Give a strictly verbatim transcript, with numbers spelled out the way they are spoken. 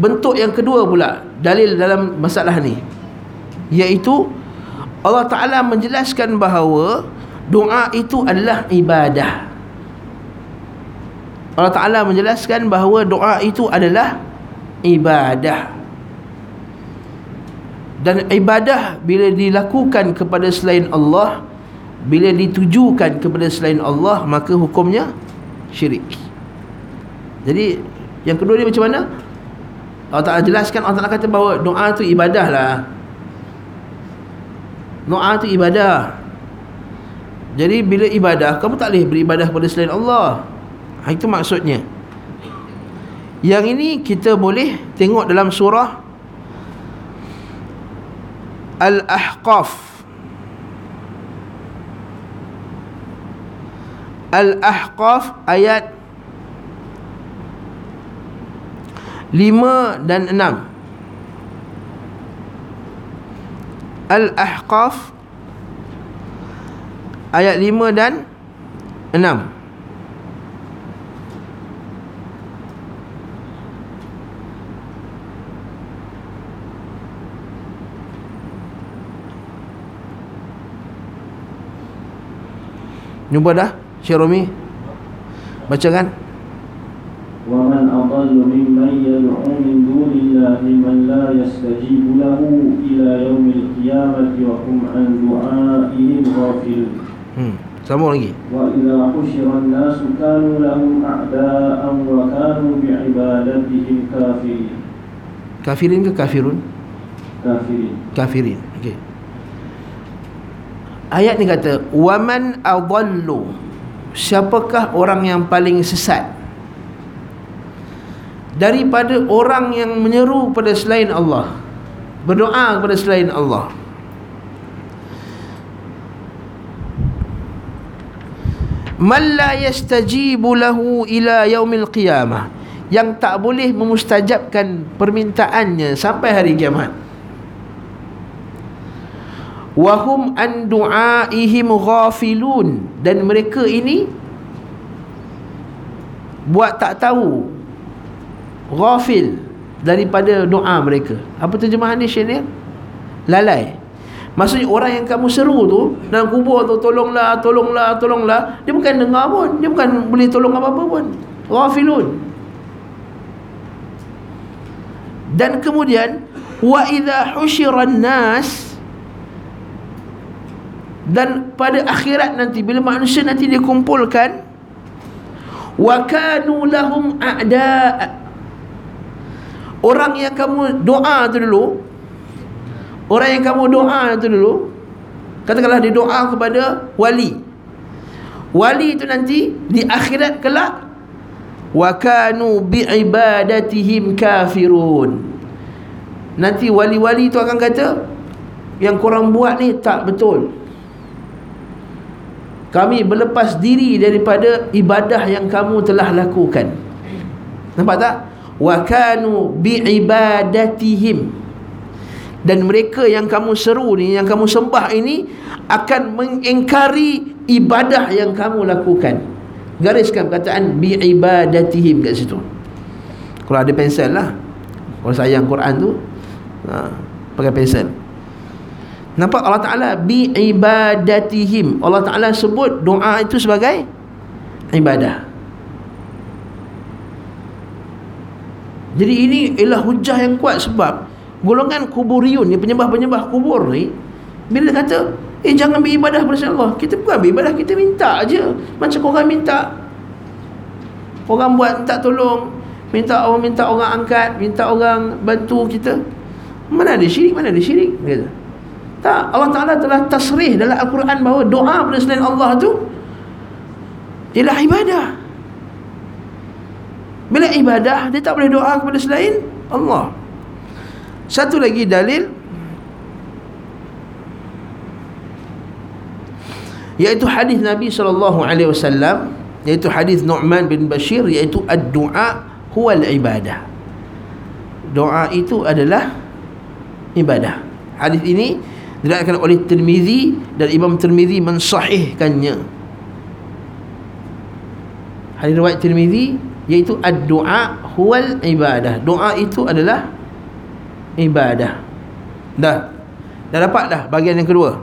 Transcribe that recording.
bentuk yang kedua pula dalil dalam masalah ni, iaitu Allah Ta'ala menjelaskan bahawa doa itu adalah ibadah. Allah Ta'ala menjelaskan bahawa doa itu adalah ibadah. Dan ibadah bila dilakukan kepada selain Allah, bila ditujukan kepada selain Allah, maka hukumnya syirik. Jadi yang kedua ni macam mana? Allah Ta'ala jelaskan, Allah Ta'ala kata bahawa doa tu ibadah lah. Doa tu ibadah. Jadi bila ibadah, kamu tak boleh beribadah kepada selain Allah. Ha, itu maksudnya. Yang ini kita boleh tengok dalam surah Al-Ahqaf. Al-Ahqaf ayat lima dan enam. Al-Ahqaf ayat lima dan enam. Jumpa dah Syekh Romi? Baca kan? وَمَنْ أَضَلُّ مِمَّنْ يَدْعُو مِنْ دُونِ اللَّهِ مَنْ لَا يَسْتَجِيبُ لَهُ إِلَى يَوْمِ الْقِيَامَةِ وَهُمْ عَنْ دُعَائِهِمْ غَافِلُونَ. Hmm, sambung lagi. وَإِذَا حُشِرَ النَّاسُ كَانُوا لَهُمْ أَعْدَاءً وَكَانُوا بِعِبَادَتِهِمْ كَافِرِينَ. Kafirin ke kafirun? Kafirin. Kafirin. Okey. Ayat ni kata, waman adallu, siapakah orang yang paling sesat daripada orang yang menyeru pada selain Allah, berdoa kepada selain Allah. Man la yastajibu lahu ila yaumil qiyamah, yang tak boleh memustajabkan permintaannya sampai hari kiamat. Wahum an du'aihim ghafilun, dan mereka ini buat tak tahu, ghafil daripada doa mereka. Apa terjemahan ni Syekh? Lalai. Maksudnya orang yang kamu seru tu dalam kubur tu, tolonglah, tolonglah, tolonglah, dia bukan dengar pun, dia bukan boleh tolong apa-apa pun. Ghafilun. Dan kemudian wa idza husyiran nas, dan pada akhirat nanti bila manusia nanti dikumpulkan, wa kanu lahum a'da, orang yang kamu doa tu dulu, orang yang kamu doa tu dulu, katakanlah dia doa kepada wali, wali itu nanti di akhirat kelak, wa kanu bi'ibadatihim kafirun, nanti wali-wali itu akan kata, yang korang buat ni tak betul, kami berlepas diri daripada ibadah yang kamu telah lakukan. Nampak tak? Wa kanu bi'ibadatihim, dan mereka yang kamu seru ni, yang kamu sembah ini, akan mengingkari ibadah yang kamu lakukan. Gariskan perkataan bi'ibadatihim kat situ. Kalau ada pensel lah, kalau sayang Quran tu, ha, pakai pensel. Nampak Allah Ta'ala bi'ibadatihim, Allah Ta'ala sebut doa itu sebagai ibadah. Jadi ini ialah hujah yang kuat, sebab golongan kuburiyun ni, penyembah-penyembah kubur ni, bila dia kata, eh jangan beribadah kepada Allah, kita bukan beribadah, kita minta aja. Macam orang minta, orang buat minta tolong, minta orang, minta orang angkat, minta orang bantu kita. Mana ada syirik, mana ada syirik, kata. Tak, Allah Ta'ala telah tasrih dalam Al-Quran bahawa doa pada selain Allah tu ialah ibadah. Bila ibadah, dia tak boleh doa kepada selain Allah. Satu lagi dalil, iaitu hadis Nabi sallallahu alaihi wasallam, iaitu hadis Nu'man bin Bashir, iaitu ad-du'a huwal ibadah. Doa itu adalah ibadah. Hadis ini diriwayatkan oleh Tirmizi, dan Imam Tirmizi mensahihkannya. Hadis riwayat Tirmizi, iaitu ad-du'a huwal ibadah. Doa itu adalah ibadah. Dah. Dah dapat dah bahagian yang kedua.